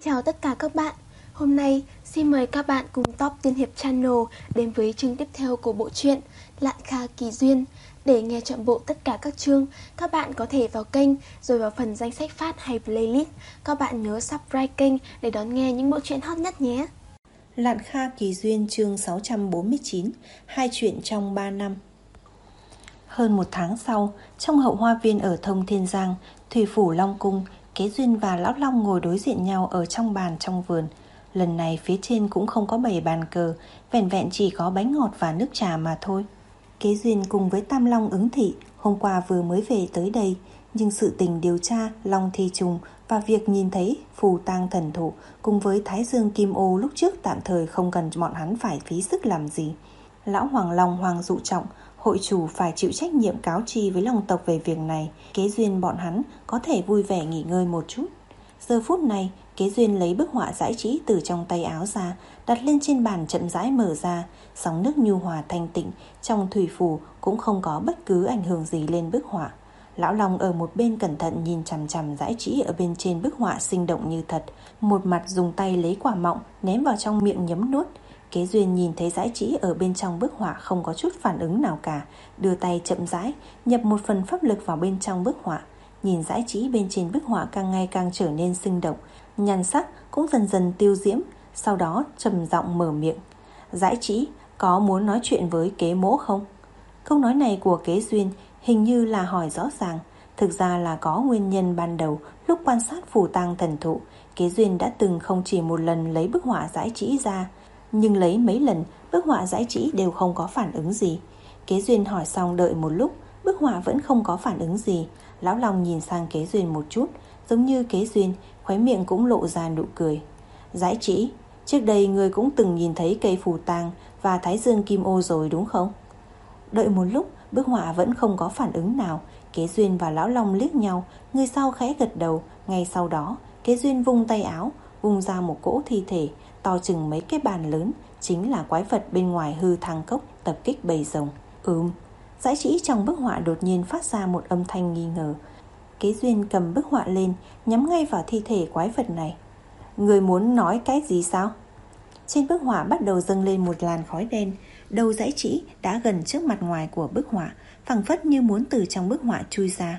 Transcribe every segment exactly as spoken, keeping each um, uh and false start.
Chào tất cả các bạn. Hôm nay xin mời các bạn cùng Top Tiên Hiệp Channel đến với chương tiếp theo của bộ truyện Lạn Kha Kỳ Duyên. Để nghe trọn bộ tất cả các chương, các bạn có thể vào kênh rồi vào phần danh sách phát hay playlist. Các bạn nhớ subscribe kênh để đón nghe những bộ truyện hot nhất nhé. Lạn Kha Kỳ Duyên chương sáu trăm bốn mươi chín. Hai chuyện trong ba năm. Hơn một tháng sau, trong hậu hoa viên ở Thông Thiên Giang, Thủy Phủ Long Cung, Kế Duyên và Lão Long ngồi đối diện nhau ở trong bàn trong vườn. Lần này phía trên cũng không có bày bàn cờ, vẻn vẹn chỉ có bánh ngọt và nước trà mà thôi. Kế Duyên cùng với Tam Long ứng thị hôm qua vừa mới về tới đây, nhưng sự tình điều tra Long Thi Trùng và việc nhìn thấy phù tang thần thụ cùng với Thái Dương Kim Ô lúc trước tạm thời không cần bọn hắn phải phí sức làm gì. Lão Hoàng Long Hoàng Dụ Trọng, hội chủ phải chịu trách nhiệm cáo tri với Long tộc về việc này. Kế Duyên bọn hắn có thể vui vẻ nghỉ ngơi một chút. Giờ phút này, Kế Duyên lấy bức họa giải trí từ trong tay áo ra, đặt lên trên bàn chậm rãi mở ra. Sóng nước nhu hòa thanh tịnh trong thủy phủ cũng không có bất cứ ảnh hưởng gì lên bức họa. Lão Long ở một bên cẩn thận nhìn chằm chằm giải trí ở bên trên bức họa sinh động như thật, một mặt dùng tay lấy quả mọng ném vào trong miệng nhấm nuốt. Kế Duyên nhìn thấy giải trí ở bên trong bức họa không có chút phản ứng nào cả, đưa tay chậm rãi nhập một phần pháp lực vào bên trong bức họa. Nhìn giải trí bên trên bức họa càng ngày càng trở nên sinh động, nhan sắc cũng dần dần tiêu diễm. Sau đó trầm giọng mở miệng: "Giải trí, có muốn nói chuyện với Kế mỗ không?" Câu nói này của Kế Duyên hình như là hỏi rõ ràng. Thực ra là có nguyên nhân ban đầu. Lúc quan sát phù tang thần thụ, Kế Duyên đã từng không chỉ một lần lấy bức họa giải trí ra, nhưng lấy mấy lần bức họa giải trí đều không có phản ứng gì. Kế Duyên hỏi xong đợi một lúc, bức họa vẫn không có phản ứng gì. Lão Long nhìn sang Kế Duyên một chút, giống như Kế Duyên khóe miệng cũng lộ ra nụ cười. "Giải trí, trước đây người cũng từng nhìn thấy cây phù tang và Thái Dương Kim Ô rồi đúng không?" Đợi một lúc, bức họa vẫn không có phản ứng nào. Kế Duyên và Lão Long liếc nhau, người sau khẽ gật đầu. Ngay sau đó, Kế Duyên vung tay áo, vung ra một cỗ thi thể to chừng mấy cái bàn lớn, chính là quái vật bên ngoài hư thang cốc tập kích bầy rồng. Ừm. Giải trí trong bức họa đột nhiên phát ra một âm thanh nghi ngờ. Kế Duyên cầm bức họa lên, nhắm ngay vào thi thể quái vật này. "Người muốn nói cái gì sao?" Trên bức họa bắt đầu dâng lên một làn khói đen. Đầu giải trí đã gần trước mặt ngoài của bức họa, phảng phất như muốn từ trong bức họa chui ra.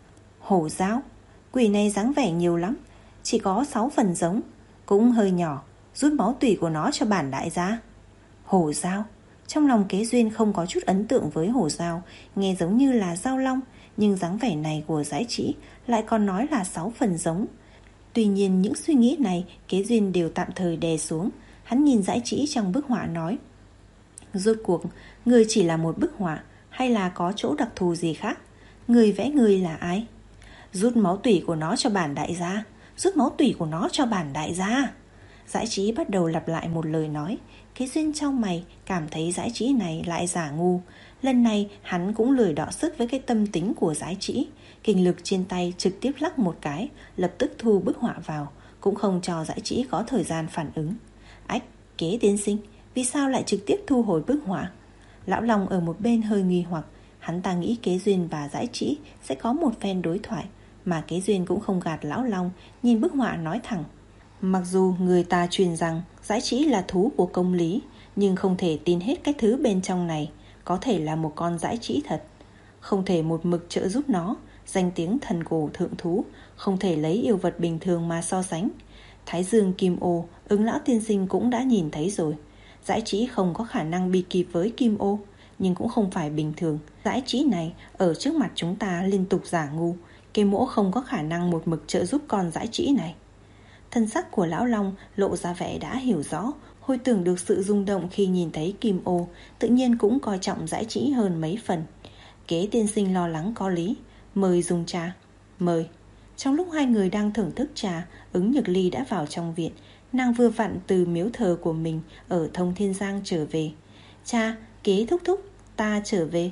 "Hổ dao, quỷ này dáng vẻ nhiều lắm, chỉ có sáu phần giống, cũng hơi nhỏ, rút máu tủy của nó cho bản đại gia." Hổ dao. Trong lòng Kế Duyên không có chút ấn tượng với hổ dao, nghe giống như là dao long, nhưng dáng vẻ này của giải trí lại còn nói là sáu phần giống. Tuy nhiên những suy nghĩ này Kế Duyên đều tạm thời đè xuống. Hắn nhìn giải trí trong bức họa nói: "Rốt cuộc người chỉ là một bức họa hay là có chỗ đặc thù gì khác? Người vẽ người là ai?" "Rút máu tủy của nó cho bản đại gia, rút máu tủy của nó cho bản đại gia." Giải trí bắt đầu lặp lại một lời nói. Kế Duyên trong mày cảm thấy giải trí này lại giả ngu. Lần này hắn cũng lười đọ sức với cái tâm tính của giải trí. Kinh lực trên tay trực tiếp lắc một cái, lập tức thu bức họa vào, cũng không cho giải trí có thời gian phản ứng. "Ách, Kế tiên sinh, vì sao lại trực tiếp thu hồi bức họa?" Lão Long ở một bên hơi nghi hoặc. Hắn ta nghĩ Kế Duyên và giải trí sẽ có một phen đối thoại, mà Kế Duyên cũng không gạt Lão Long, nhìn bức họa nói thẳng: "Mặc dù người ta truyền rằng giải trí là thú của công lý, nhưng không thể tin hết cái thứ bên trong này. Có thể là một con giải trí thật, không thể một mực trợ giúp nó. Danh tiếng thần cổ thượng thú không thể lấy yêu vật bình thường mà so sánh. Thái Dương Kim Ô, Ứng lão tiên sinh cũng đã nhìn thấy rồi. Giải trí không có khả năng bị kịp với Kim Ô, nhưng cũng không phải bình thường. Giải trí này ở trước mặt chúng ta liên tục giả ngu. Kế mỗ không có khả năng một mực trợ giúp con giải trí này." Thân sắc của Lão Long lộ ra vẻ đã hiểu rõ, hồi tưởng được sự rung động khi nhìn thấy Kim Ô, tự nhiên cũng coi trọng giải trí hơn mấy phần. "Kế tiên sinh lo lắng có lý, mời dùng trà." "Mời." Trong lúc hai người đang thưởng thức trà, Ứng Nhược Ly đã vào trong viện. Nàng vừa vặn từ miếu thờ của mình ở Thông Thiên Giang trở về. "Cha, Kế thúc thúc, ta trở về."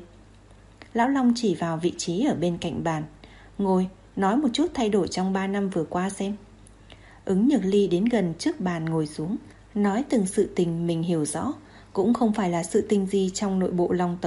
Lão Long chỉ vào vị trí ở bên cạnh bàn. "Ngồi, nói một chút thay đổi trong ba năm vừa qua xem." Ứng Nhược Ly đến gần trước bàn ngồi xuống, nói từng sự tình mình hiểu rõ. Cũng không phải là sự tình gì trong nội bộ Long tộc,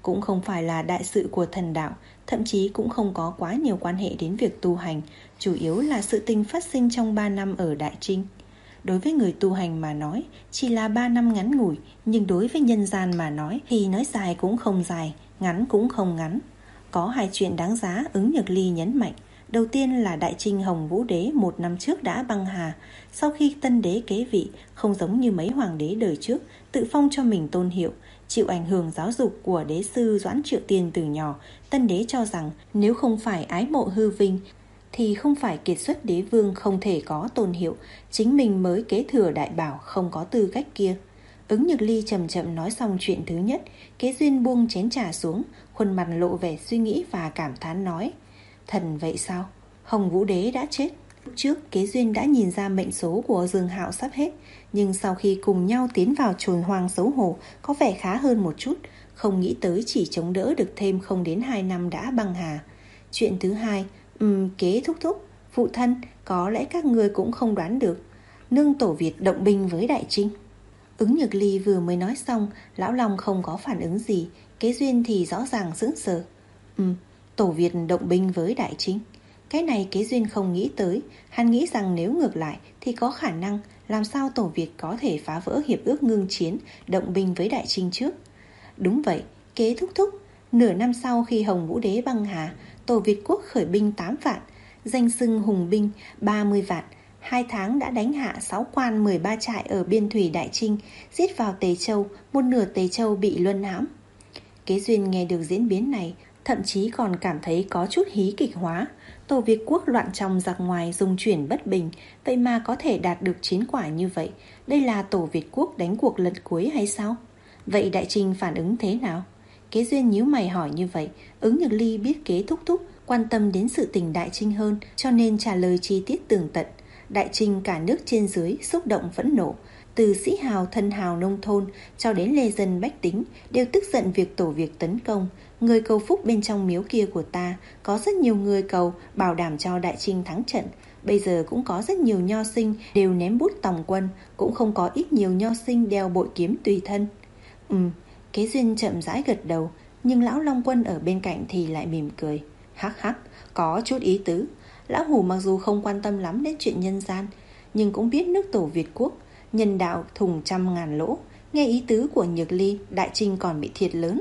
cũng không phải là đại sự của thần đạo, thậm chí cũng không có quá nhiều quan hệ đến việc tu hành, chủ yếu là sự tình phát sinh trong ba năm ở Đại Trinh. Đối với người tu hành mà nói, chỉ là ba năm ngắn ngủi, nhưng đối với nhân gian mà nói thì nói dài cũng không dài, ngắn cũng không ngắn. Có hai chuyện đáng giá Ứng Nhược Ly nhấn mạnh. Đầu tiên là Đại Trinh Hồng Vũ Đế một năm trước đã băng hà. Sau khi tân đế kế vị, không giống như mấy hoàng đế đời trước, tự phong cho mình tôn hiệu, chịu ảnh hưởng giáo dục của đế sư Doãn Triệu Tiên từ nhỏ, tân đế cho rằng nếu không phải ái mộ hư vinh thì không phải kiệt xuất đế vương không thể có tôn hiệu, chính mình mới kế thừa đại bảo, không có tư cách kia. Ứng Nhược Ly chậm chậm nói xong chuyện thứ nhất, Kế Duyên buông chén trà xuống, khuôn mặt lộ vẻ suy nghĩ và cảm thán nói: Thần vậy sao? Hồng Vũ Đế đã chết. Lúc trước Kế Duyên đã nhìn ra mệnh số của Dương Hạo sắp hết, nhưng sau khi cùng nhau tiến vào chồn hoang xấu hổ có vẻ khá hơn một chút, không nghĩ tới chỉ chống đỡ được thêm không đến hai năm đã băng hà. Chuyện thứ hai, ừm, Kế thúc thúc, phụ thân, có lẽ các người cũng không đoán được, nương Tổ Việt động binh với Đại Trinh. Ứng Nhược Ly vừa mới nói xong, Lão Long không có phản ứng gì, Kế Duyên thì rõ ràng sững sờ. Ừm, Tổ Việt động binh với Đại Trinh. Cái này Kế Duyên không nghĩ tới, hắn nghĩ rằng nếu ngược lại thì có khả năng làm sao Tổ Việt có thể phá vỡ hiệp ước ngưng chiến, động binh với Đại Trinh trước. Đúng vậy, Kế thúc thúc, nửa năm sau khi Hồng Vũ Đế băng hà, Tổ Việt quốc khởi binh tám vạn, danh xưng hùng binh ba mươi vạn, hai tháng đã đánh hạ sáu quan mười ba trại ở biên thủy Đại Trinh, giết vào Tề Châu, một nửa Tề Châu bị luân hãm. Kế Duyên nghe được diễn biến này, thậm chí còn cảm thấy có chút hí kịch hóa. Tổ Việt quốc loạn trong giặc ngoài, dung chuyển bất bình, vậy mà có thể đạt được chiến quả như vậy. Đây là Tổ Việt quốc đánh cuộc lần cuối hay sao? Vậy Đại Trinh phản ứng thế nào? Kế Duyên nhíu mày hỏi như vậy. Ứng Nhược Ly biết Kế thúc thúc quan tâm đến sự tình Đại Trinh hơn, cho nên trả lời chi tiết tường tận. Đại Trinh cả nước trên dưới xúc động phẫn nộ, từ sĩ hào thân hào nông thôn cho đến lê dân bách tính đều tức giận việc Tổ Việt tấn công. Người cầu phúc bên trong miếu kia của ta có rất nhiều người cầu bảo đảm cho Đại Trinh thắng trận. Bây giờ cũng có rất nhiều nho sinh đều ném bút tòng quân, cũng không có ít nhiều nho sinh đeo bội kiếm tùy thân. Ừm, Kế Duyên chậm rãi gật đầu, nhưng Lão Long Quân ở bên cạnh thì lại mỉm cười. Hắc hắc, có chút ý tứ. Lão Hủ mặc dù không quan tâm lắm đến chuyện nhân gian, nhưng cũng biết nước Tổ Việt quốc nhân đạo thùng trăm ngàn lỗ. Nghe ý tứ của Nhược Ly, Đại Trinh còn bị thiệt lớn.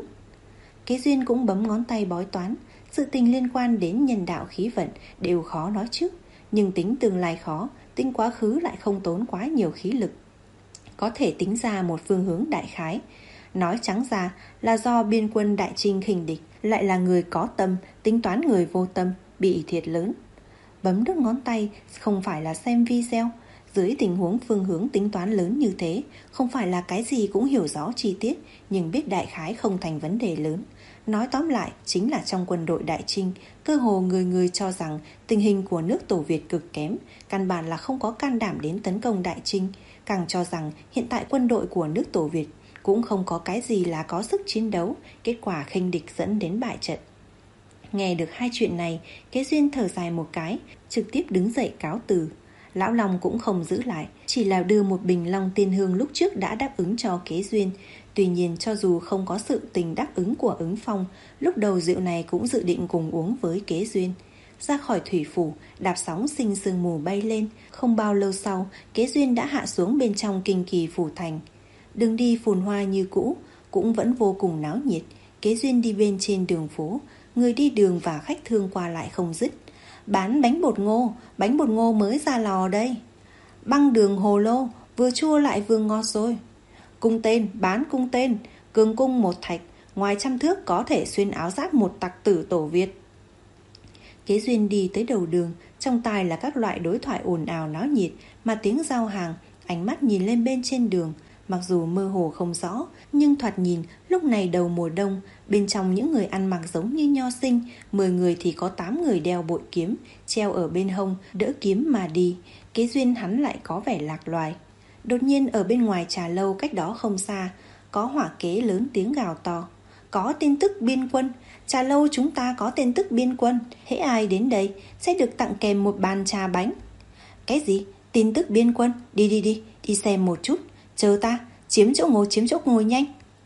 Kế Duyên cũng bấm ngón tay bói toán. Sự tình liên quan đến nhân đạo khí vận đều khó nói trước, nhưng tính tương lai khó, tính quá khứ lại không tốn quá nhiều khí lực. Có thể tính ra một phương hướng đại khái. Nói trắng ra là do biên quân Đại Trinh khinh địch, lại là người có tâm, tính toán người vô tâm, bị thiệt lớn. Bấm đốt ngón tay không phải là xem video. Dưới tình huống phương hướng tính toán lớn như thế, không phải là cái gì cũng hiểu rõ chi tiết, nhưng biết đại khái không thành vấn đề lớn. Nói tóm lại, chính là trong quân đội Đại Trinh, cơ hồ người người cho rằng tình hình của nước Tổ Việt cực kém, căn bản là không có can đảm đến tấn công Đại Trinh, càng cho rằng hiện tại quân đội của nước Tổ Việt cũng không có cái gì là có sức chiến đấu, kết quả khinh địch dẫn đến bại trận. Nghe được hai chuyện này, Kế Duyên thở dài một cái, trực tiếp đứng dậy cáo từ. Lão Long cũng không giữ lại, chỉ là đưa một bình long tiên hương lúc trước đã đáp ứng cho Kế Duyên. Tuy nhiên cho dù không có sự tình đáp ứng của Ứng Phong, lúc đầu rượu này cũng dự định cùng uống với Kế Duyên. Ra khỏi thủy phủ, đạp sóng sinh sương mù bay lên. Không bao lâu sau, Kế Duyên đã hạ xuống bên trong kinh kỳ phủ thành. Đường đi phồn hoa như cũ, cũng vẫn vô cùng náo nhiệt. Kế Duyên đi bên trên đường phố, người đi đường và khách thương qua lại không dứt. Bán bánh bột ngô, bánh bột ngô mới ra lò đây. Băng đường hồ lô, vừa chua lại vừa ngọt rồi. Cung tên, bán cung tên, cường cung một thạch, ngoài trăm thước có thể xuyên áo giáp một tặc tử Tổ Việt. Kế Duyên đi tới đầu đường, trong tai là các loại đối thoại ồn ào náo nhiệt, mà tiếng giao hàng, ánh mắt nhìn lên bên trên đường. Mặc dù mơ hồ không rõ, nhưng thoạt nhìn lúc này đầu mùa đông, bên trong những người ăn mặc giống như nho sinh, mười người thì có tám người đeo bội kiếm, treo ở bên hông, đỡ kiếm mà đi. Kế Duyên hắn lại có vẻ lạc loài. Đột nhiên ở bên ngoài trà lâu cách đó không xa, có hỏa kế lớn tiếng gào to. Có tin tức biên quân, trà lâu chúng ta có tin tức biên quân, hễ ai đến đây sẽ được tặng kèm một bàn trà bánh. Cái gì? Tin tức biên quân? Đi đi đi, đi xem một chút. Chờ ta, chiếm chỗ ngồi chiếm chỗ ngồi nhanh.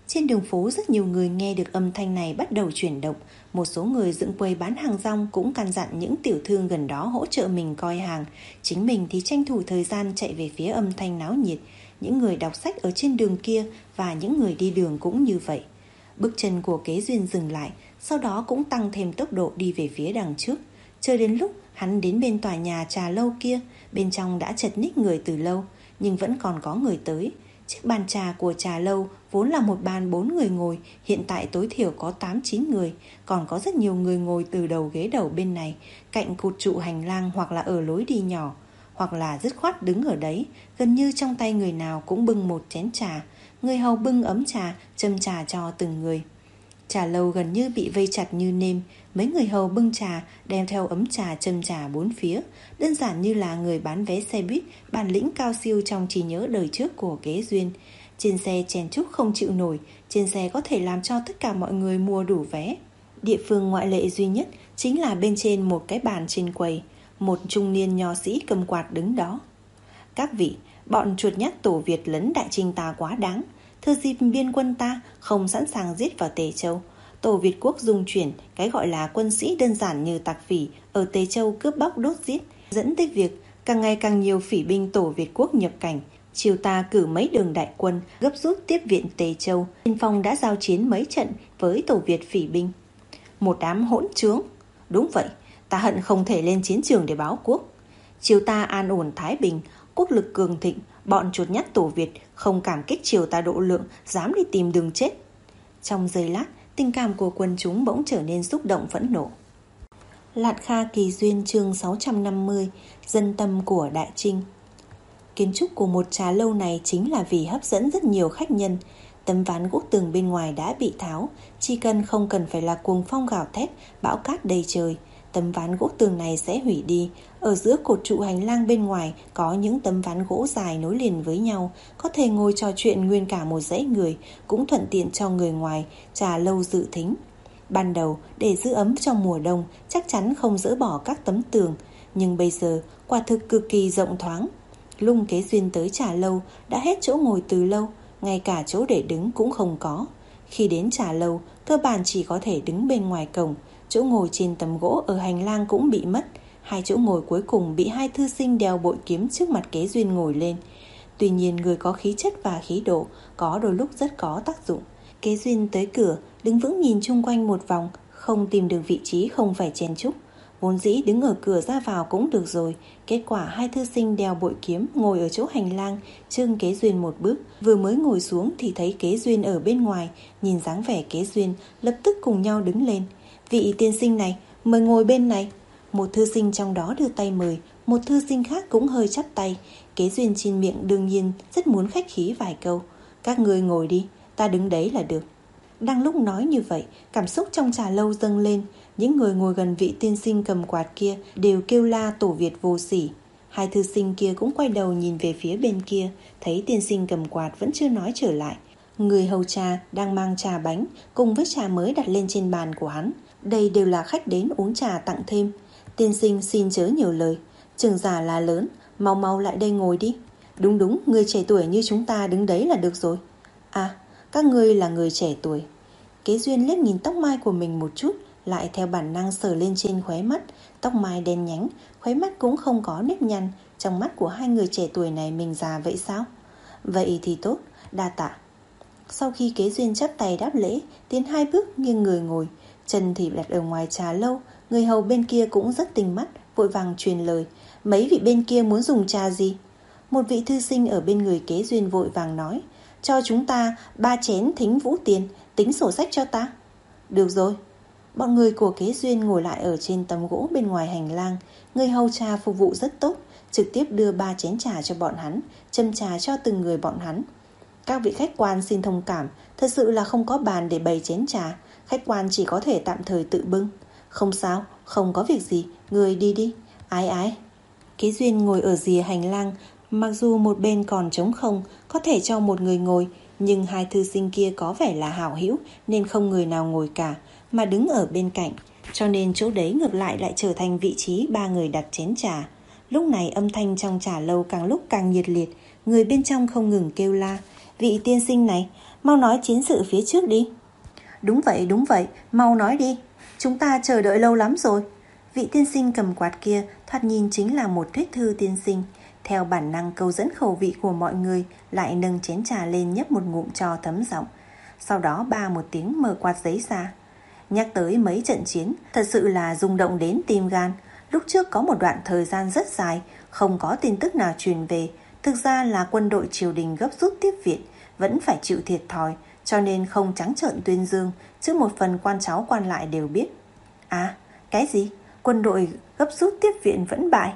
Trên đường phố rất nhiều người nghe được âm thanh này bắt đầu chuyển động. Một số người dựng quầy bán hàng rong cũng căn dặn những tiểu thương gần đó hỗ trợ mình coi hàng. Chính mình thì tranh thủ thời gian chạy về phía âm thanh náo nhiệt. Những người đọc sách ở trên đường kia và những người đi đường cũng như vậy. Bước chân của Kế Duyên dừng lại, sau đó cũng tăng thêm tốc độ đi về phía đằng trước. Chờ đến lúc hắn đến bên tòa nhà trà lâu kia, bên trong đã chật ních người từ lâu, nhưng vẫn còn có người tới. Chiếc bàn trà của trà lâu vốn là một bàn bốn người ngồi, hiện tại tối thiểu có tám chín người, còn có rất nhiều người ngồi từ đầu ghế đầu bên này, cạnh cột trụ hành lang hoặc là ở lối đi nhỏ, hoặc là dứt khoát đứng ở đấy, gần như trong tay người nào cũng bưng một chén trà. Người hầu bưng ấm trà, châm trà cho từng người. Trà lâu gần như bị vây chặt như nêm. Mấy người hầu bưng trà, đem theo ấm trà châm trà bốn phía, đơn giản như là người bán vé xe buýt, bản lĩnh cao siêu trong trí nhớ đời trước của Kế Duyên. Trên xe chèn chúc không chịu nổi, trên xe có thể làm cho tất cả mọi người mua đủ vé. Địa phương ngoại lệ duy nhất chính là bên trên một cái bàn trên quầy, một trung niên nho sĩ cầm quạt đứng đó. Các vị, bọn chuột nhắt Tổ Việt lấn Đại Trinh ta quá đáng. Thừa dịp biên quân ta không sẵn sàng giết vào Tề Châu, Tổ Việt quốc dung chuyển cái gọi là quân sĩ đơn giản như tặc phỉ ở Tề Châu cướp bóc đốt giết, dẫn tới việc càng ngày càng nhiều phỉ binh Tổ Việt quốc nhập cảnh. Triều ta cử mấy đường đại quân gấp rút tiếp viện Tề Châu. Tiên Phong đã giao chiến mấy trận với Tổ Việt phỉ binh. Một đám hỗn trướng. Đúng vậy, ta hận không thể lên chiến trường để báo quốc. Triều ta an ổn thái bình, quốc lực cường thịnh, bọn chuột nhắt Tổ Việt không cảm kích triều ta độ lượng, dám đi tìm đường chết. Trong giây lát, tình cảm của quân chúng bỗng trở nên xúc động phẫn nộ. Lạn Kha Kỳ Duyên chương sáu trăm năm mươi, dân tâm của Đại Trinh. Kiến trúc của một trà lâu này chính là vì hấp dẫn rất nhiều khách nhân. Tấm ván gỗ tường bên ngoài đã bị tháo, chỉ cần không cần phải là cuồng phong gào thét, bão cát đầy trời, tấm ván gỗ tường này sẽ hủy đi. Ở giữa cột trụ hành lang bên ngoài có những tấm ván gỗ dài nối liền với nhau, có thể ngồi trò chuyện nguyên cả một dãy người, cũng thuận tiện cho người ngoài trà lâu dự thính. Ban đầu để giữ ấm trong mùa đông chắc chắn không dỡ bỏ các tấm tường, nhưng bây giờ quả thực cực kỳ rộng thoáng. Lúc Kế Duyên tới trà lâu đã hết chỗ ngồi từ lâu, ngay cả chỗ để đứng cũng không có. Khi đến trà lâu, cơ bản chỉ có thể đứng bên ngoài cổng, chỗ ngồi trên tấm gỗ ở hành lang cũng bị mất. Hai chỗ ngồi cuối cùng bị hai thư sinh đeo bội kiếm trước mặt Kế Duyên ngồi lên. Tuy nhiên người có khí chất và khí độ có đôi lúc rất có tác dụng. Kế Duyên tới cửa, đứng vững nhìn chung quanh một vòng, không tìm được vị trí không phải chen chúc. Vốn dĩ đứng ở cửa ra vào cũng được rồi. Kết quả hai thư sinh đeo bội kiếm ngồi ở chỗ hành lang, chưng Kế Duyên một bước. Vừa mới ngồi xuống thì thấy Kế Duyên ở bên ngoài. Nhìn dáng vẻ Kế Duyên, lập tức cùng nhau đứng lên. Vị tiên sinh này, mời ngồi bên này. Một thư sinh trong đó đưa tay mời, một thư sinh khác cũng hơi chắp tay. Kế Duyên trên miệng đương nhiên rất muốn khách khí vài câu. Các ngươi ngồi đi, ta đứng đấy là được. Đang lúc nói như vậy, cảm xúc trong trà lâu dâng lên. Những người ngồi gần vị tiên sinh cầm quạt kia đều kêu la Tổ Việt vô sỉ. Hai thư sinh kia cũng quay đầu nhìn về phía bên kia, thấy tiên sinh cầm quạt vẫn chưa nói trở lại. Người hầu trà đang mang trà bánh cùng với trà mới đặt lên trên bàn của hắn. Đây đều là khách đến uống trà tặng thêm. Tiên sinh xin chớ nhiều lời, trưởng giả là lớn, mau mau lại đây ngồi đi. Đúng đúng, người trẻ tuổi như chúng ta đứng đấy là được rồi. À, các ngươi là người trẻ tuổi. Kế Duyên liếc nhìn tóc mai của mình một chút, lại theo bản năng sờ lên trên khóe mắt. Tóc mai đen nhánh, khóe mắt cũng không có nếp nhăn. Trong mắt của hai người trẻ tuổi này mình già vậy sao? Vậy thì tốt, đa tạ. Sau khi Kế Duyên chắp tay đáp lễ, tiến hai bước nghiêng người ngồi, chân thì đặt ở ngoài trà lâu. Người hầu bên kia cũng rất tinh mắt, vội vàng truyền lời. Mấy vị bên kia muốn dùng trà gì? Một vị thư sinh ở bên người Kế Duyên vội vàng nói. Cho chúng ta ba chén thính vũ tiền, tính sổ sách cho ta. Được rồi. Bọn người của Kế Duyên ngồi lại ở trên tấm gỗ bên ngoài hành lang. Người hầu trà phục vụ rất tốt, trực tiếp đưa ba chén trà cho bọn hắn, châm trà cho từng người bọn hắn. Các vị khách quan xin thông cảm, thật sự là không có bàn để bày chén trà, khách quan chỉ có thể tạm thời tự bưng. Không sao, không có việc gì, người đi đi. Ai ai? Kế Duyên ngồi ở rìa hành lang, mặc dù một bên còn trống không, có thể cho một người ngồi, nhưng hai thư sinh kia có vẻ là hảo hữu nên không người nào ngồi cả, mà đứng ở bên cạnh, cho nên chỗ đấy ngược lại lại trở thành vị trí ba người đặt chén trà. Lúc này âm thanh trong trà lâu càng lúc càng nhiệt liệt, người bên trong không ngừng kêu la. Vị tiên sinh này, mau nói chiến sự phía trước đi. Đúng vậy, đúng vậy, mau nói đi. Chúng ta chờ đợi lâu lắm rồi. Vị tiên sinh cầm quạt kia thoạt nhìn chính là một thuyết thư tiên sinh. Theo bản năng câu dẫn khẩu vị của mọi người, lại nâng chén trà lên nhấp một ngụm cho thấm giọng. Sau đó ba một tiếng mở quạt giấy ra. Nhắc tới mấy trận chiến, thật sự là rung động đến tim gan. Lúc trước có một đoạn thời gian rất dài, không có tin tức nào truyền về. Thực ra là quân đội triều đình gấp rút tiếp viện, vẫn phải chịu thiệt thòi, cho nên không trắng trợn tuyên dương, chứ một phần quan cháu quan lại đều biết. À, cái gì? Quân đội gấp rút tiếp viện vẫn bại?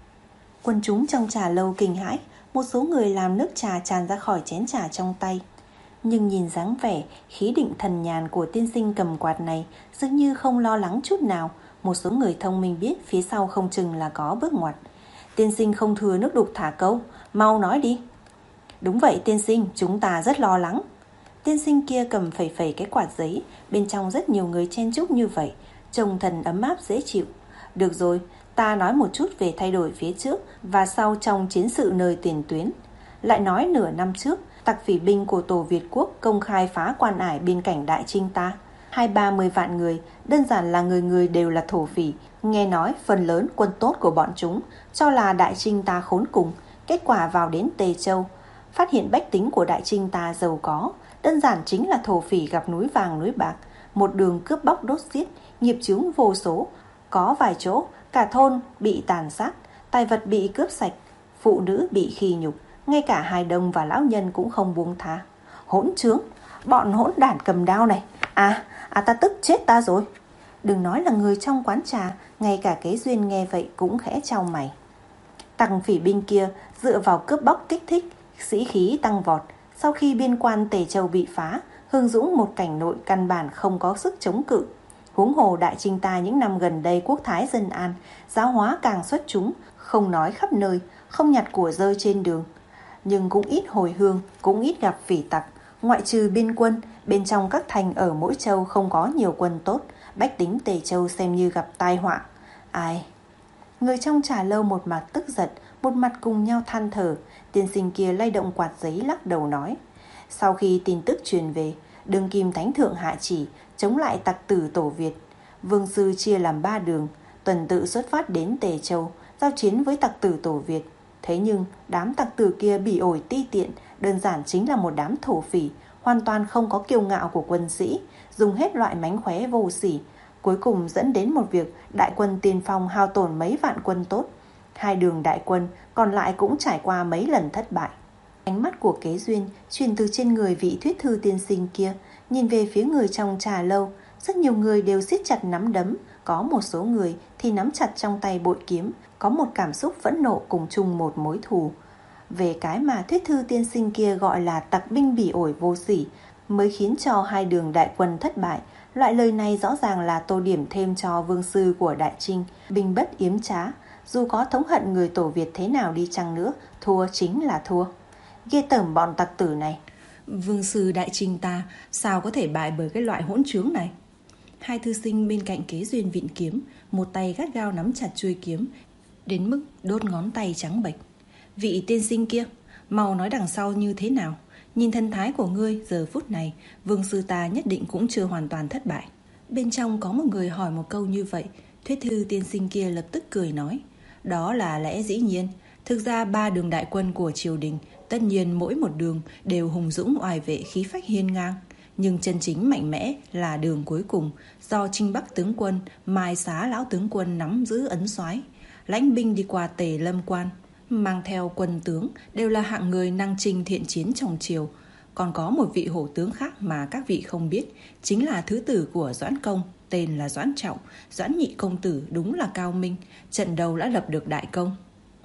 Quân chúng trong trà lâu kinh hãi, một số người làm nước trà tràn ra khỏi chén trà trong tay. Nhưng nhìn dáng vẻ, khí định thần nhàn của tiên sinh cầm quạt này dường như không lo lắng chút nào. Một số người thông minh biết phía sau không chừng là có bước ngoặt. Tiên sinh không thừa nước đục thả câu, mau nói đi. Đúng vậy tiên sinh, chúng ta rất lo lắng. Tiên sinh kia cầm phẩy phẩy cái quạt giấy, bên trong rất nhiều người chen chúc như vậy, trông thần ấm áp dễ chịu. Được rồi, ta nói một chút về thay đổi phía trước và sau trong chiến sự nơi tiền tuyến. Lại nói nửa năm trước, tặc phỉ binh của Tổ Việt Quốc công khai phá quan ải biên cảnh Đại Trinh ta. Hai ba mươi vạn người, đơn giản là người người đều là thổ phỉ. Nghe nói phần lớn quân tốt của bọn chúng cho là Đại Trinh ta khốn cùng. Kết quả vào đến Tề Châu, phát hiện bách tính của Đại Trinh ta giàu có, đơn giản chính là thổ phỉ gặp núi vàng núi bạc. Một đường cướp bóc đốt giết, nghiệp chướng vô số. Có vài chỗ, cả thôn bị tàn sát, tài vật bị cướp sạch, phụ nữ bị khi nhục, ngay cả hài đồng và lão nhân cũng không buông tha. Hỗn trướng, bọn hỗn đản cầm đao này. À, à ta tức chết ta rồi. Đừng nói là người trong quán trà, ngay cả Kế Duyên nghe vậy cũng khẽ chau mày. Tặc phỉ binh kia dựa vào cướp bóc kích thích, sĩ khí tăng vọt. Sau khi biên quan Tề Châu bị phá, Hương Dũng một cảnh nội căn bản không có sức chống cự. Huống hồ Đại Trinh ta những năm gần đây quốc thái dân an, giáo hóa càng xuất chúng, không nói khắp nơi, không nhặt của rơi trên đường. Nhưng cũng ít hồi hương, cũng ít gặp phỉ tặc. Ngoại trừ biên quân, bên trong các thành ở mỗi châu không có nhiều quân tốt, bách tính Tề Châu xem như gặp tai họa. Ai? Người trong trà lâu một mặt tức giận, một mặt cùng nhau than thở. Tiên sinh kia lay động quạt giấy lắc đầu nói. Sau khi tin tức truyền về, đương kim thánh thượng hạ chỉ chống lại tặc tử Tổ Việt. Vương sư chia làm ba đường, tuần tự xuất phát đến Tề Châu, giao chiến với tặc tử Tổ Việt. Thế nhưng đám tặc tử kia bỉ ổi ti tiện, đơn giản chính là một đám thổ phỉ, hoàn toàn không có kiêu ngạo của quân sĩ, dùng hết loại mánh khóe vô sỉ. Cuối cùng dẫn đến một việc đại quân tiên phong hao tổn mấy vạn quân tốt. Hai đường đại quân còn lại cũng trải qua mấy lần thất bại. Ánh mắt của Kế Duyên truyền từ trên người vị thuyết thư tiên sinh kia, nhìn về phía người trong trà lâu. Rất nhiều người đều siết chặt nắm đấm, có một số người thì nắm chặt trong tay bội kiếm, có một cảm xúc phẫn nộ cùng chung một mối thù. Về cái mà thuyết thư tiên sinh kia gọi là tặc binh bỉ ổi vô sỉ, mới khiến cho hai đường đại quân thất bại. Loại lời này rõ ràng là tô điểm thêm cho vương sư của Đại Trinh, binh bất yếm trá. Dù có thống hận người Tổ Việt thế nào đi chăng nữa, thua chính là thua. Ghê tởm bọn tặc tử này. Vương sư Đại Trinh ta sao có thể bại bởi cái loại hỗn trướng này? Hai thư sinh bên cạnh Kế Duyên vịn kiếm, một tay gắt gao nắm chặt chuôi kiếm, đến mức đốt ngón tay trắng bệch. Vị tiên sinh kia, mau nói đằng sau như thế nào? Nhìn thân thái của ngươi giờ phút này, vương sư ta nhất định cũng chưa hoàn toàn thất bại. Bên trong có một người hỏi một câu như vậy, thuyết thư tiên sinh kia lập tức cười nói. Đó là lẽ dĩ nhiên. Thực ra ba đường đại quân của triều đình, tất nhiên mỗi một đường đều hùng dũng oai vệ khí phách hiên ngang. Nhưng chân chính mạnh mẽ là đường cuối cùng, do Trinh Bắc tướng quân, Mai Xá lão tướng quân nắm giữ ấn soái. Lãnh binh đi qua Tề Lâm Quan, mang theo quân tướng đều là hạng người năng trinh thiện chiến trong triều. Còn có một vị hổ tướng khác mà các vị không biết, chính là thứ tử của Doãn Công, tên là Doãn Trọng. Doãn nhị công tử đúng là cao minh, trận đầu đã lập được đại công.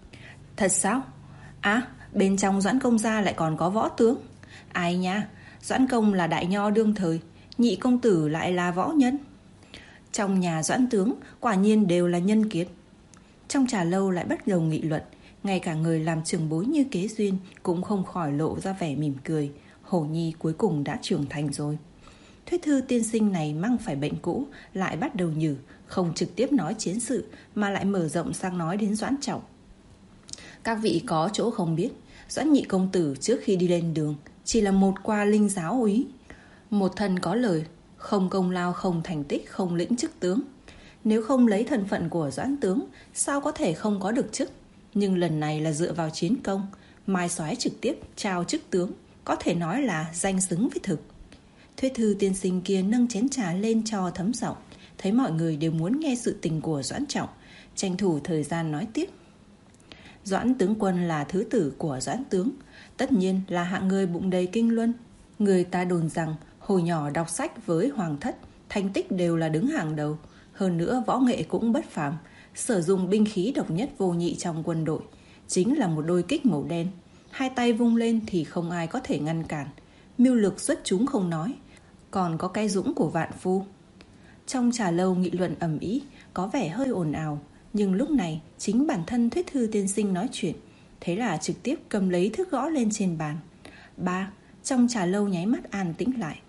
Thật sao? À, bên trong Doãn Công gia lại còn có võ tướng. Ai nha, Doãn Công là đại nho đương thời, nhị công tử lại là võ nhân. Trong nhà Doãn tướng quả nhiên đều là nhân kiệt. Trong trà lâu lại bắt đầu nghị luận, ngay cả người làm trưởng bối như Kế Duyên cũng không khỏi lộ ra vẻ mỉm cười. Hổ nhi cuối cùng đã trưởng thành rồi. Thuyết thư tiên sinh này mang phải bệnh cũ, lại bắt đầu nhử, không trực tiếp nói chiến sự mà lại mở rộng sang nói đến Doãn Trọng. Các vị có chỗ không biết, Doãn nhị công tử trước khi đi lên đường chỉ là một qua linh giáo úy. Một thân có lời, không công lao, không thành tích, không lĩnh chức tướng. Nếu không lấy thân phận của doãn tướng, sao có thể không có được chức? Nhưng lần này là dựa vào chiến công, mai soái trực tiếp trao chức tướng, có thể nói là danh xứng với thực. Thuyết thư tiên sinh kia nâng chén trà lên cho thấm giọng, thấy mọi người đều muốn nghe sự tình của Doãn Trọng, tranh thủ thời gian nói tiếp. Doãn tướng quân là thứ tử của Doãn tướng, tất nhiên là hạng người bụng đầy kinh luân. Người ta đồn rằng hồi nhỏ đọc sách với hoàng thất, thành tích đều là đứng hàng đầu. Hơn nữa võ nghệ cũng bất phàm, sử dụng binh khí độc nhất vô nhị trong quân đội, chính là một đôi kích màu đen. Hai tay vung lên thì không ai có thể ngăn cản. Mưu lược xuất chúng không nói, còn có cái dũng của vạn phu. Trong trà lâu nghị luận ầm ĩ, có vẻ hơi ồn ào. Nhưng lúc này chính bản thân Thuyết thư tiên sinh nói chuyện, thế là trực tiếp cầm lấy thước gõ lên trên bàn. Ba, trong trà lâu nháy mắt an tĩnh lại.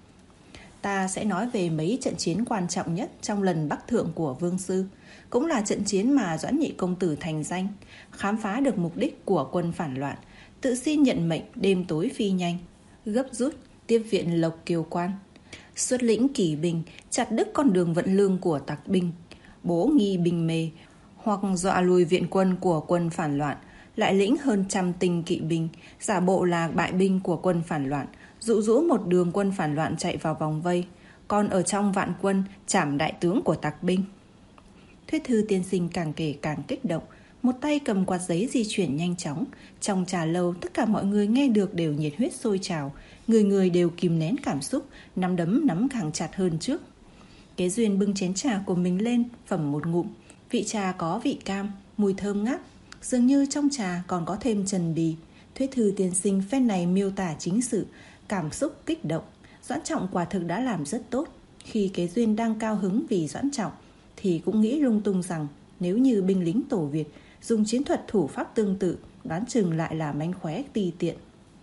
Ta sẽ nói về mấy trận chiến quan trọng nhất trong lần Bắc Thượng của Vương Sư, cũng là trận chiến mà Doãn Nhị công tử thành danh, khám phá được mục đích của quân phản loạn, tự xin nhận mệnh đêm tối phi nhanh, gấp rút tiếp viện Lộc Kiều Quan, xuất lĩnh kỷ binh chặt đứt con đường vận lương của tặc binh, bố nghi binh mê hoặc dọa lùi viện quân của quân phản loạn, lại lĩnh hơn trăm tinh kỵ binh giả bộ là bại binh của quân phản loạn, dụ dỗ một đường quân phản loạn chạy vào vòng vây, còn ở trong vạn quân chảm đại tướng của tặc binh. Thuyết thư tiên sinh càng kể càng kích động, một tay cầm quạt giấy di chuyển nhanh chóng. Trong trà lâu tất cả mọi người nghe được đều nhiệt huyết sôi trào, người người đều kìm nén cảm xúc, nắm đấm nắm càng chặt hơn trước. Kế Duyên bưng chén trà của mình lên, phẩm một ngụm. Vị trà có vị cam, mùi thơm ngát, dường như trong trà còn có thêm trần bì. Thuyết thư tiên sinh phen này miêu tả chính sự, cảm xúc kích động. Doãn Trọng quả thực đã làm rất tốt. Khi Kế Duyên đang cao hứng vì Doãn Trọng, thì cũng nghĩ lung tung rằng nếu như binh lính Tổ Việt dùng chiến thuật thủ pháp tương tự, đoán chừng lại là mánh khóe tùy tiện.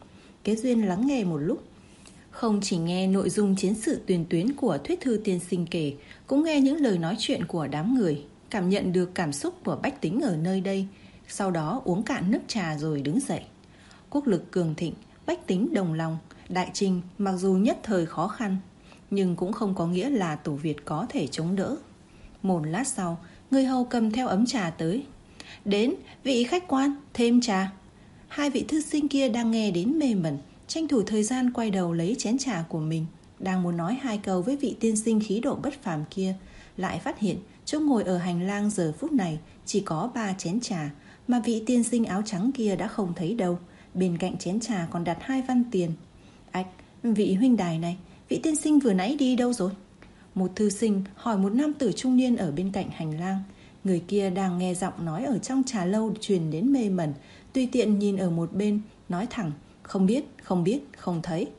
Kế Duyên lắng nghe một lúc, không chỉ nghe nội dung chiến sự tuyên tuyến của Thuyết thư tiên sinh kể, cũng nghe những lời nói chuyện của đám người, cảm nhận được cảm xúc của bách tính ở nơi đây. Sau đó uống cạn nước trà rồi đứng dậy. Quốc lực cường thịnh, bách tính đồng lòng, đại trinh mặc dù nhất thời khó khăn, nhưng cũng không có nghĩa là Tổ Việt có thể chống đỡ. Một lát sau, người hầu cầm theo ấm trà tới. Đến, vị khách quan, thêm trà. Hai vị thư sinh kia đang nghe đến mê mẩn, tranh thủ thời gian quay đầu lấy chén trà của mình, đang muốn nói hai câu với vị tiên sinh khí độ bất phàm kia, lại phát hiện chỗ ngồi ở hành lang giờ phút này chỉ có ba chén trà, mà vị tiên sinh áo trắng kia đã không thấy đâu. Bên cạnh chén trà còn đặt hai văn tiền. Ách, vị huynh đài này, vị tiên sinh vừa nãy đi đâu rồi? Một thư sinh hỏi một nam tử trung niên ở bên cạnh hành lang. Người kia đang nghe giọng nói ở trong trà lâu truyền đến mê mẩn, tùy tiện nhìn ở một bên, nói thẳng, không biết, không biết, không thấy.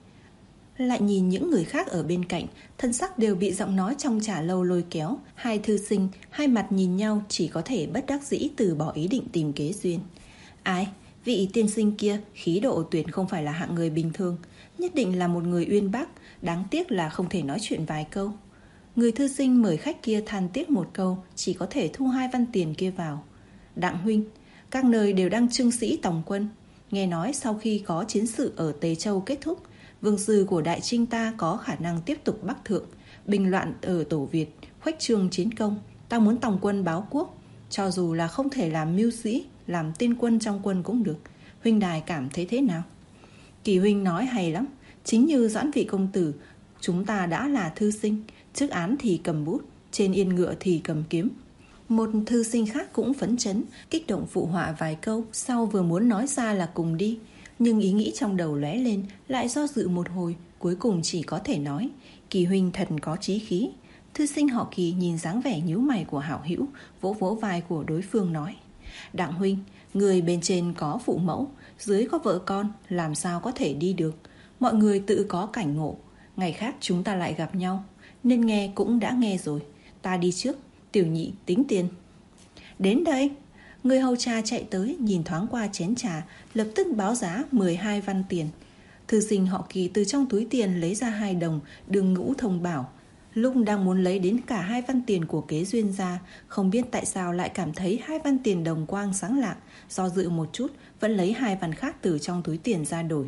Lại nhìn những người khác ở bên cạnh, thân sắc đều bị giọng nói trong trà lâu lôi kéo. Hai thư sinh, hai mặt nhìn nhau, chỉ có thể bất đắc dĩ từ bỏ ý định tìm Kế Duyên. Ai? Vị tiên sinh kia khí độ tuyệt không phải là hạng người bình thường, nhất định là một người uyên bác, đáng tiếc là không thể nói chuyện vài câu. Người thư sinh mời khách kia than tiếc một câu, chỉ có thể thu hai văn tiền kia vào. Đặng huynh, các nơi đều đang trưng sĩ tòng quân. Nghe nói sau khi có chiến sự ở Tế Châu kết thúc, vương sư của Đại Trinh ta có khả năng tiếp tục Bắc Thượng, bình loạn ở Tổ Việt, khuếch trương chiến công. Ta muốn tòng quân báo quốc, cho dù là không thể làm mưu sĩ, làm tiên quân trong quân cũng được. Huynh đài cảm thấy thế nào? Kỳ huynh nói hay lắm. Chính như Doãn vị công tử, chúng ta đã là thư sinh, trước án thì cầm bút, trên yên ngựa thì cầm kiếm. Một thư sinh khác cũng phấn chấn, kích động phụ họa vài câu, sau vừa muốn nói ra là cùng đi, nhưng ý nghĩ trong đầu lóe lên, lại do dự một hồi, cuối cùng chỉ có thể nói, Kỳ huynh thật có chí khí. Thư sinh họ Kỳ nhìn dáng vẻ nhíu mày của hảo hữu, vỗ vỗ vai của đối phương nói, Đặng huynh, người bên trên có phụ mẫu, dưới có vợ con, làm sao có thể đi được. Mọi người tự có cảnh ngộ, ngày khác chúng ta lại gặp nhau. Nên nghe cũng đã nghe rồi, ta đi trước, tiểu nhị tính tiền. Đến đây. Người hầu trà chạy tới, nhìn thoáng qua chén trà, lập tức báo giá mười hai văn tiền. Thư sinh họ Kỳ từ trong túi tiền lấy ra hai đồng, đường ngũ thông bảo. Lúc đang muốn lấy đến cả hai văn tiền của Kế Duyên ra, không biết tại sao lại cảm thấy hai văn tiền đồng quang sáng lạng, do dự một chút, vẫn lấy hai văn khác từ trong túi tiền ra đổi.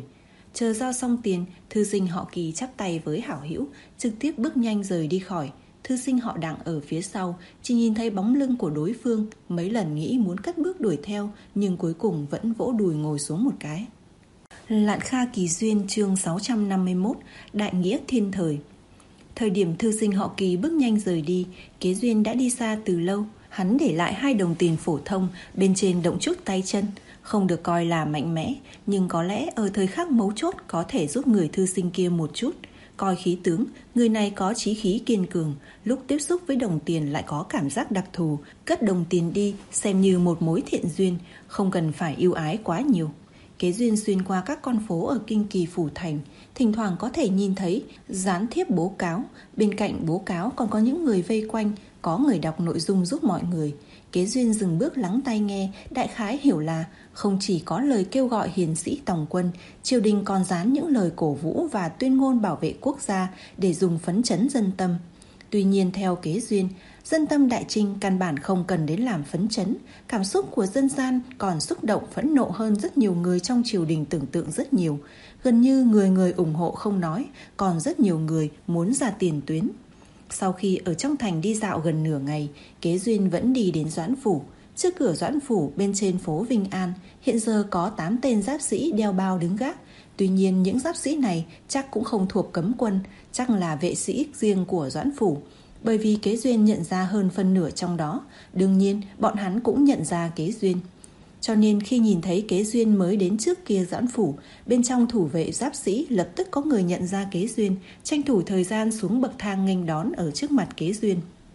Chờ giao xong tiền, thư sinh họ Kỳ chắp tay với hảo hữu, trực tiếp bước nhanh rời đi khỏi. Thư sinh họ Đặng ở phía sau chỉ nhìn thấy bóng lưng của đối phương, mấy lần nghĩ muốn cất bước đuổi theo, nhưng cuối cùng vẫn vỗ đùi ngồi xuống một cái. Lạn Kha Kỳ Duyên chương sáu trăm năm mươi mốt. Đại nghĩa thiên thời. Thời điểm thư sinh họ Kỳ bước nhanh rời đi, Kế Duyên đã đi xa từ lâu. Hắn để lại hai đồng tiền phổ thông, bên trên động chút tay chân, không được coi là mạnh mẽ, nhưng có lẽ ở thời khắc mấu chốt có thể giúp người thư sinh kia một chút. Coi khí tướng, người này có chí khí kiên cường, lúc tiếp xúc với đồng tiền lại có cảm giác đặc thù, cất đồng tiền đi xem như một mối thiện duyên, không cần phải ưu ái quá nhiều. Kế Duyên xuyên qua các con phố ở Kinh Kỳ Phủ Thành, thỉnh thoảng có thể nhìn thấy dán thiếp bố cáo, bên cạnh bố cáo còn có những người vây quanh, có người đọc nội dung giúp mọi người. Kế Duyên dừng bước lắng tai nghe, đại khái hiểu là không chỉ có lời kêu gọi hiền sĩ tòng quân, triều đình còn dán những lời cổ vũ và tuyên ngôn bảo vệ quốc gia để dùng phấn chấn dân tâm. Tuy nhiên theo Kế Duyên, dân tâm đại trinh căn bản không cần đến làm phấn chấn, cảm xúc của dân gian còn xúc động phẫn nộ hơn rất nhiều người trong triều đình tưởng tượng rất nhiều. Gần như người người ủng hộ không nói, còn rất nhiều người muốn ra tiền tuyến. Sau khi ở trong thành đi dạo gần nửa ngày, Kế Duyên vẫn đi đến Doãn Phủ. Trước cửa Doãn Phủ bên trên phố Vinh An, hiện giờ có tám tên giáp sĩ đeo bao đứng gác. Tuy nhiên những giáp sĩ này chắc cũng không thuộc cấm quân, chắc là vệ sĩ riêng của Doãn Phủ. Bởi vì Kế Duyên nhận ra hơn phân nửa trong đó, đương nhiên bọn hắn cũng nhận ra Kế Duyên. Cho nên khi nhìn thấy Kế Duyên mới đến trước kia Doãn Phủ, bên trong thủ vệ giáp sĩ lập tức có người nhận ra Kế Duyên, tranh thủ thời gian xuống bậc thang nghênh đón ở trước mặt Kế Duyên.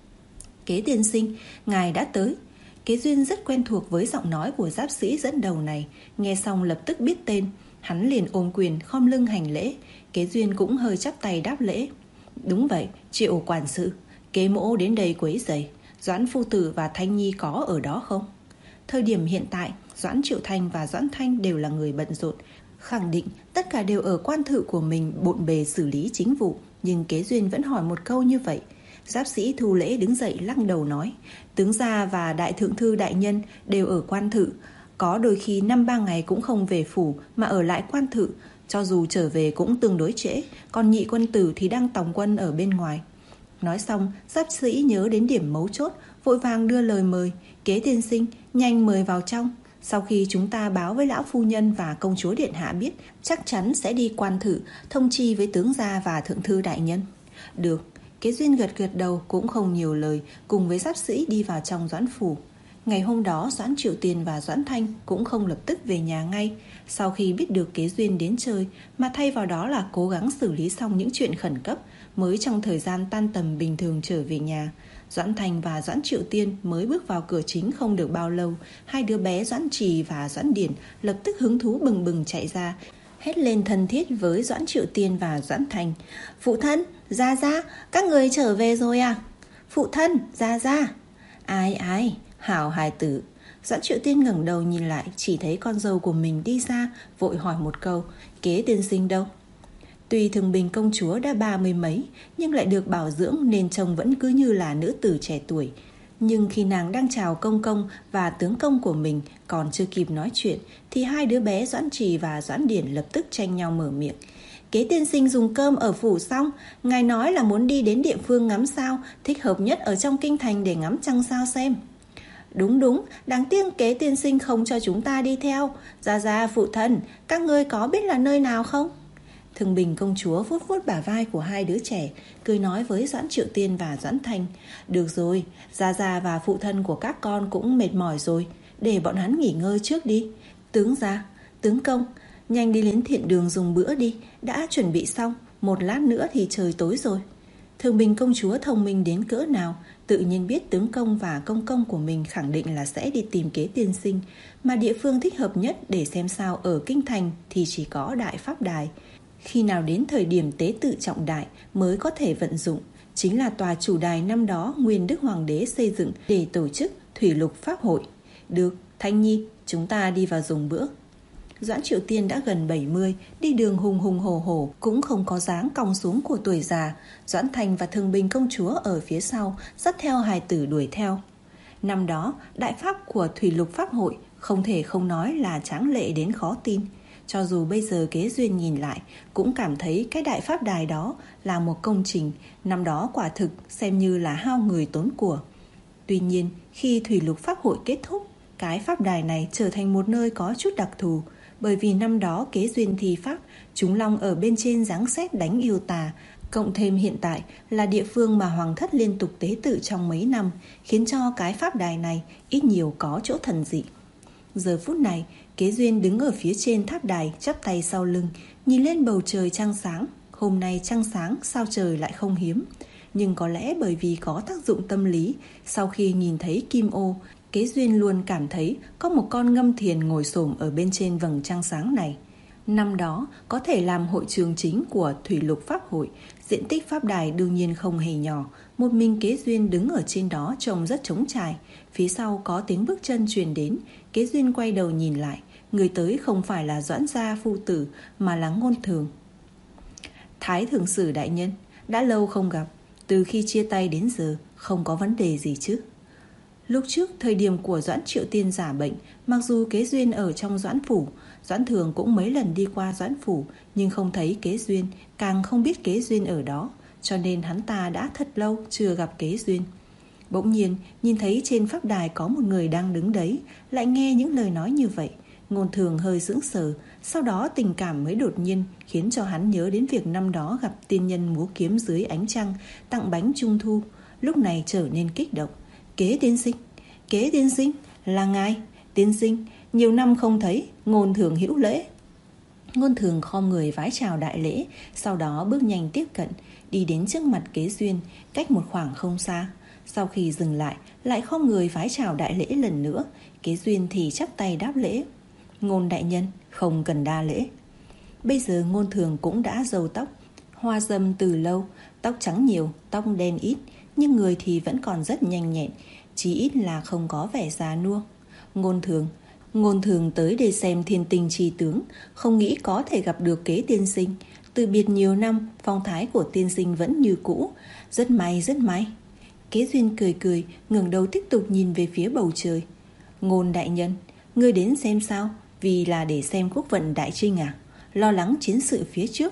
Kế tiên sinh, ngài đã tới. Kế Duyên rất quen thuộc với giọng nói của giáp sĩ dẫn đầu này, nghe xong lập tức biết tên. Hắn liền ôm quyền khom lưng hành lễ. Kế Duyên cũng hơi chắp tay đáp lễ. Đúng vậy, Triệu quản sự, Kế mỗ đến đây quấy rầy. Doãn phu tử và Thanh Nhi có ở đó không? Thời điểm hiện tại, Doãn Triệu Thanh và Doãn Thanh đều là người bận rộn, khẳng định tất cả đều ở quan thự của mình bộn bề xử lý chính vụ. Nhưng Kế Duyên vẫn hỏi một câu như vậy. Giáp sĩ Thu Lễ đứng dậy lắc đầu nói, tướng gia và đại thượng thư đại nhân đều ở quan thự, có đôi khi năm ba ngày cũng không về phủ mà ở lại quan thự, cho dù trở về cũng tương đối trễ, còn nhị quân tử thì đang tòng quân ở bên ngoài. Nói xong, giáp sĩ nhớ đến điểm mấu chốt, vội vàng đưa lời mời, Kế tiên sinh, nhanh mời vào trong. Sau khi chúng ta báo với lão phu nhân và công chúa điện hạ biết, chắc chắn sẽ đi quan thự, thông chi với tướng gia và thượng thư đại nhân. Được. Kế Duyên gật gật đầu cũng không nhiều lời, cùng với giáp sĩ đi vào trong Doãn Phủ. Ngày hôm đó Doãn Triệu Tiền và Doãn Thanh cũng không lập tức về nhà ngay sau khi biết được Kế Duyên đến chơi, mà thay vào đó là cố gắng xử lý xong những chuyện khẩn cấp, mới trong thời gian tan tầm bình thường trở về nhà. Doãn Thanh và Doãn Triệu Tiên mới bước vào cửa chính không được bao lâu, hai đứa bé Doãn Trì và Doãn Điển lập tức hứng thú bừng bừng chạy ra, hét lên thân thiết với Doãn Triệu Tiên và Doãn Thanh. Phụ thân, Gia Gia, các người trở về rồi à? Phụ thân, Gia Gia. Ai ai, hảo hài tử. Doãn Triệu Tiên ngẩng đầu nhìn lại, chỉ thấy con dâu của mình đi ra, vội hỏi một câu, Kế tiên sinh đâu? Tuy Thường Bình công chúa đã ba mươi mấy, nhưng lại được bảo dưỡng nên trông vẫn cứ như là nữ tử trẻ tuổi. Nhưng khi nàng đang chào công công và tướng công của mình còn chưa kịp nói chuyện, thì hai đứa bé Doãn Trì và Doãn Điển lập tức tranh nhau mở miệng. Kế tiên sinh dùng cơm ở phủ xong, ngài nói là muốn đi đến địa phương ngắm sao, thích hợp nhất ở trong kinh thành để ngắm trăng sao xem. Đúng đúng, đáng tiếc Kế tiên sinh không cho chúng ta đi theo. Gia Gia, phụ thân, các ngươi có biết là nơi nào không? Thường Bình công chúa vuốt vuốt bả vai của hai đứa trẻ, cười nói với Doãn Triệu Tiên và Doãn Thanh. Được rồi, Gia Gia và phụ thân của các con cũng mệt mỏi rồi, để bọn hắn nghỉ ngơi trước đi. Tướng gia, tướng công, nhanh đi đến thiện đường dùng bữa đi, đã chuẩn bị xong, một lát nữa thì trời tối rồi. Thường Bình công chúa thông minh đến cỡ nào, tự nhiên biết tướng công và công công của mình khẳng định là sẽ đi tìm Kế tiên sinh, mà địa phương thích hợp nhất để xem sao ở kinh thành thì chỉ có Đại Pháp Đài. Khi nào đến thời điểm tế tự trọng đại mới có thể vận dụng, chính là tòa chủ đài năm đó Nguyên Đức Hoàng đế xây dựng để tổ chức Thủy Lục Pháp hội. Được, Thanh Nhi, chúng ta đi vào dùng bữa. Doãn Triệu Tiên đã gần bảy mươi, đi đường hùng hùng hổ hổ, cũng không có dáng cong xuống của tuổi già. Doãn Thanh và Thường Bình công chúa ở phía sau, dắt theo hài tử đuổi theo. Năm đó, đại pháp của Thủy Lục Pháp hội không thể không nói là tráng lệ đến khó tin. Cho dù bây giờ Kế Duyên nhìn lại cũng cảm thấy cái đại pháp đài đó là một công trình năm đó quả thực xem như là hao người tốn của. Tuy nhiên khi Thủy Lục Pháp hội kết thúc, cái pháp đài này trở thành một nơi có chút đặc thù, bởi vì năm đó Kế Duyên thi pháp, chúng long ở bên trên giáng xét đánh yêu tà, cộng thêm hiện tại là địa phương mà hoàng thất liên tục tế tự trong mấy năm, khiến cho cái pháp đài này ít nhiều có chỗ thần dị. Giờ phút này, Kế Duyên đứng ở phía trên tháp đài, chắp tay sau lưng, nhìn lên bầu trời trăng sáng. Hôm nay trăng sáng, sao trời lại không hiếm. Nhưng có lẽ bởi vì có tác dụng tâm lý, sau khi nhìn thấy kim ô, Kế Duyên luôn cảm thấy có một con ngâm thiền ngồi xổm ở bên trên vầng trăng sáng này. Năm đó, có thể làm hội trường chính của Thủy Lục Pháp hội, diện tích pháp đài đương nhiên không hề nhỏ. Một mình Kế Duyên đứng ở trên đó trông rất trống trải. Phía sau có tiếng bước chân truyền đến. Kế Duyên quay đầu nhìn lại. Người tới không phải là Doãn gia phu tử, mà là Ngôn Thường. Thái thượng sử đại nhân, đã lâu không gặp. Từ khi chia tay đến giờ, không có vấn đề gì chứ? Lúc trước, thời điểm của Doãn Triệu Tiên giả bệnh, mặc dù Kế Duyên ở trong Doãn phủ, Doãn Thường cũng mấy lần đi qua Doãn phủ, nhưng không thấy Kế Duyên, càng không biết Kế Duyên ở đó, cho nên hắn ta đã thật lâu chưa gặp Kế Duyên. Bỗng nhiên, nhìn thấy trên pháp đài có một người đang đứng đấy, lại nghe những lời nói như vậy. Ngôn Thường hơi sững sờ, sau đó tình cảm mới đột nhiên khiến cho hắn nhớ đến việc năm đó gặp tiên nhân múa kiếm dưới ánh trăng, tặng bánh trung thu, lúc này trở nên kích động. Kế tiên sinh, Kế tiên sinh, là ngài, tiên sinh, nhiều năm không thấy. Ngôn Thường hữu lễ. Ngôn Thường khom người vái chào đại lễ, sau đó bước nhanh tiếp cận, đi đến trước mặt Kế Duyên, cách một khoảng không xa. Sau khi dừng lại, lại khom người vái chào đại lễ lần nữa. Kế Duyên thì chắp tay đáp lễ. Ngôn đại nhân, không cần đa lễ. Bây giờ Ngôn Thường cũng đã râu tóc, hoa râm từ lâu, tóc trắng nhiều, tóc đen ít, nhưng người thì vẫn còn rất nhanh nhẹn, chỉ ít là không có vẻ già nua. Ngôn Thường, Ngôn Thường tới để xem thiên tinh chi tướng, không nghĩ có thể gặp được Kế tiên sinh. Từ biệt nhiều năm, phong thái của tiên sinh vẫn như cũ. Rất may, rất may. Kế Duyên cười cười, ngẩng đầu tiếp tục nhìn về phía bầu trời. Ngôn đại nhân, ngươi đến xem sao? Vì là để xem quốc vận đại trinh à? Lo lắng chiến sự phía trước.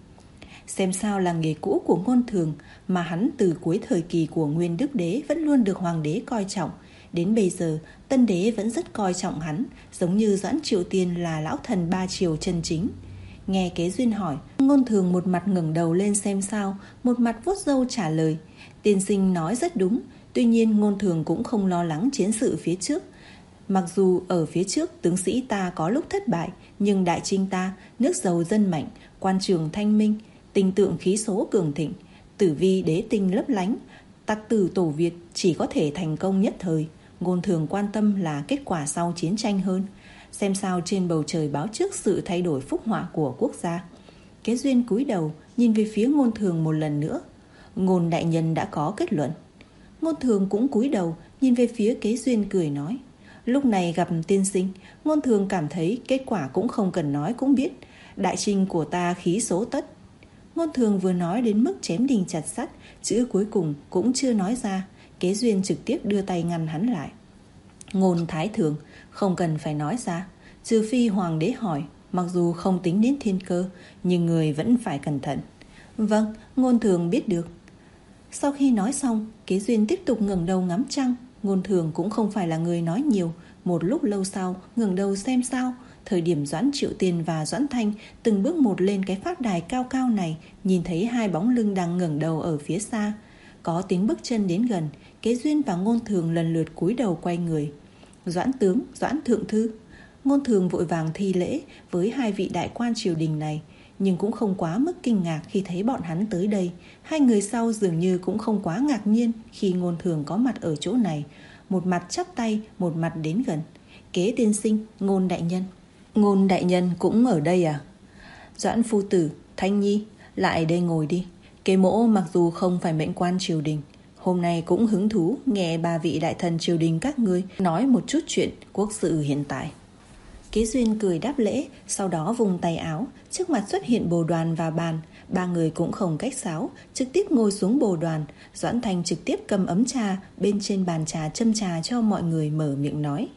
Xem sao là nghề cũ của Ngôn Thường, mà hắn từ cuối thời kỳ của Nguyên Đức Đế vẫn luôn được hoàng đế coi trọng. Đến bây giờ, Tân Đế vẫn rất coi trọng hắn, giống như Doãn Triệu Tiên là lão thần ba triều chân chính. Nghe Kế Duyên hỏi, Ngôn Thường một mặt ngẩng đầu lên xem sao, một mặt vuốt râu trả lời. Tiên sinh nói rất đúng, tuy nhiên Ngôn Thường cũng không lo lắng chiến sự phía trước. Mặc dù ở phía trước tướng sĩ ta có lúc thất bại, nhưng đại trinh ta, nước giàu dân mạnh, quan trường thanh minh, tình tượng khí số cường thịnh, tử vi đế tinh lấp lánh, tặc tử tổ Việt chỉ có thể thành công nhất thời. Ngôn Thường quan tâm là kết quả sau chiến tranh hơn. Xem sao trên bầu trời báo trước sự thay đổi phúc họa của quốc gia. Kế Duyên cúi đầu nhìn về phía Ngôn Thường một lần nữa. Ngôn đại nhân đã có kết luận. Ngôn Thường cũng cúi đầu nhìn về phía Kế Duyên cười nói. Lúc này gặp tiên sinh, Ngôn Thường cảm thấy kết quả cũng không cần nói cũng biết. Đại trinh của ta khí số tất. Ngôn Thường vừa nói đến mức chém đinh chặt sắt, chữ cuối cùng cũng chưa nói ra. Kế Duyên trực tiếp đưa tay ngăn hắn lại. Ngôn thái thượng, không cần phải nói ra, trừ phi hoàng đế hỏi. Mặc dù không tính đến thiên cơ, nhưng người vẫn phải cẩn thận. Vâng, Ngôn Thường biết được. Sau khi nói xong, Kế Duyên tiếp tục ngẩng đầu ngắm trăng. Ngôn Thường cũng không phải là người nói nhiều. Một lúc lâu sau, ngẩng đầu xem sao. Thời điểm Doãn Triệu Tiên và Doãn Thanh từng bước một lên cái pháp đài cao cao này, nhìn thấy hai bóng lưng đang ngẩng đầu ở phía xa. Có tiếng bước chân đến gần, Kế Duyên và Ngôn Thường lần lượt cúi đầu quay người. Doãn tướng, Doãn thượng thư. Ngôn Thường vội vàng thi lễ với hai vị đại quan triều đình này, nhưng cũng không quá mức kinh ngạc khi thấy bọn hắn tới đây. Hai người sau dường như cũng không quá ngạc nhiên khi Ngôn Thường có mặt ở chỗ này, một mặt chắp tay, một mặt đến gần. Kế tiên sinh, Ngôn đại nhân. Ngôn đại nhân cũng ở đây à? Doãn phu tử, Thanh Nhi, lại đây ngồi đi. Kế mỗ mặc dù không phải mệnh quan triều đình, hôm nay cũng hứng thú nghe ba vị đại thần triều đình các ngươi nói một chút chuyện quốc sự hiện tại. Kế Duyên cười đáp lễ, sau đó vùng tay áo, trước mặt xuất hiện bồ đoàn và bàn. Ba người cũng không cách sáo, trực tiếp ngồi xuống bồ đoàn. Doãn Thanh trực tiếp cầm ấm trà, bên trên bàn trà châm trà cho mọi người, mở miệng nói.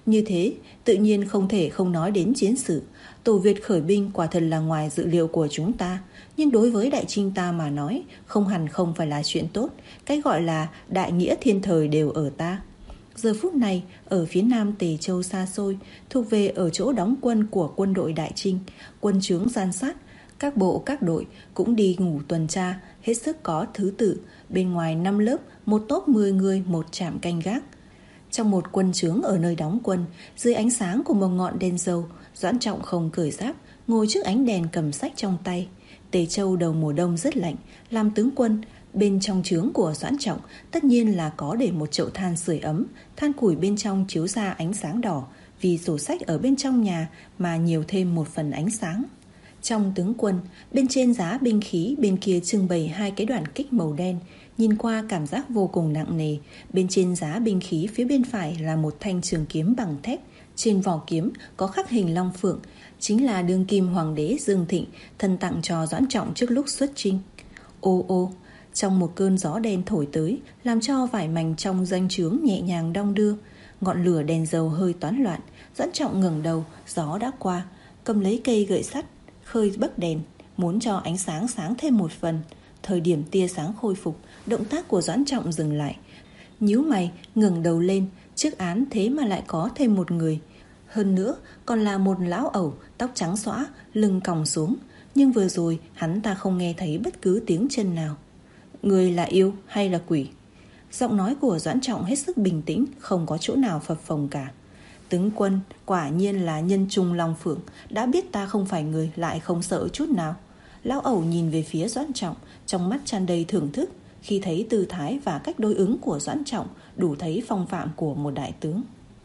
Như thế, tự nhiên không thể không nói đến chiến sự. Tổ Việt khởi binh quả thật là ngoài dự liệu của chúng ta, nhưng đối với Đại Trinh ta mà nói, không hẳn không phải là chuyện tốt. Cái gọi là đại nghĩa thiên thời đều ở ta. Giờ phút này, ở phía nam Tề Châu xa xôi, thuộc về ở chỗ đóng quân của quân đội Đại Trinh, quân trướng san sát, các bộ các đội cũng đi ngủ tuần tra, hết sức có thứ tự. Bên ngoài năm lớp, một tốp mười người, một trạm canh gác. Trong một quân trướng ở nơi đóng quân, dưới ánh sáng của một ngọn đèn dầu, Doãn Trọng không cởi giáp, ngồi trước ánh đèn cầm sách trong tay. Tề Châu đầu mùa đông rất lạnh, làm tướng quân. Bên trong trướng của Doãn Trọng tất nhiên là có để một chậu than sưởi ấm, than củi bên trong chiếu ra ánh sáng đỏ, vì sổ sách ở bên trong nhà mà nhiều thêm một phần ánh sáng. Trong tướng quân, bên trên giá binh khí, bên kia trưng bày hai cái đoạn kích màu đen, nhìn qua cảm giác vô cùng nặng nề. Bên trên giá binh khí phía bên phải là một thanh trường kiếm bằng thép, trên vỏ kiếm có khắc hình long phượng, chính là đương kim hoàng đế Dương Thịnh thân tặng cho Doãn Trọng trước lúc xuất chinh. Ô ô, trong một cơn gió đen thổi tới, làm cho vải mảnh trong doanh trướng nhẹ nhàng đong đưa. Ngọn lửa đèn dầu hơi toán loạn. Doãn Trọng ngẩng đầu, gió đã qua, cầm lấy cây gậy sắt, khơi bấc đèn, muốn cho ánh sáng sáng thêm một phần. Thời điểm tia sáng khôi phục, động tác của Doãn Trọng dừng lại, nhíu mày ngẩng đầu lên. Trước án thế mà lại có thêm một người, hơn nữa còn là một lão ẩu, tóc trắng xõa, lưng còng xuống. Nhưng vừa rồi hắn ta không nghe thấy bất cứ tiếng chân nào. Người là yêu hay là quỷ? Giọng nói của Doãn Trọng hết sức bình tĩnh, không có chỗ nào phập phồng cả. Tướng quân quả nhiên là nhân trung long phượng, đã biết ta không phải người lại không sợ chút nào. Lão ẩu nhìn về phía Doãn Trọng, trong mắt tràn đầy thưởng thức. Khi thấy tư thái và cách đối ứng của Doãn Trọng, đủ thấy phong phạm của một đại tướng.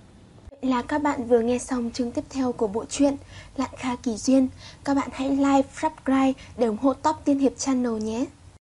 Vậy là các bạn vừa nghe xong chương tiếp theo của bộ truyện Lạn Kha Kỳ Duyên. Các bạn hãy like, subscribe để ủng hộ Top Tiên Hiệp Channel nhé.